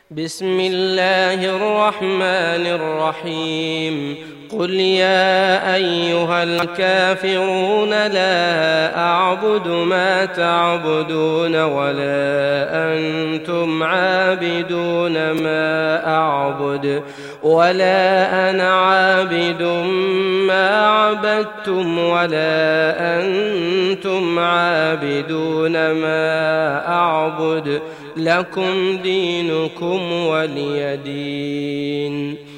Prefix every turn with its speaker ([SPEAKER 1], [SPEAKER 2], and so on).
[SPEAKER 1] بسم الله الرحمن الرحيم قل يا أيها الكافرون لا أعبد ما تعبدون ولا أنتم عابدون ما أعبد ولا أنا عابد ما عبدتم ولا أنتم عابدون ما أعبد لكم دينكم ولي دين.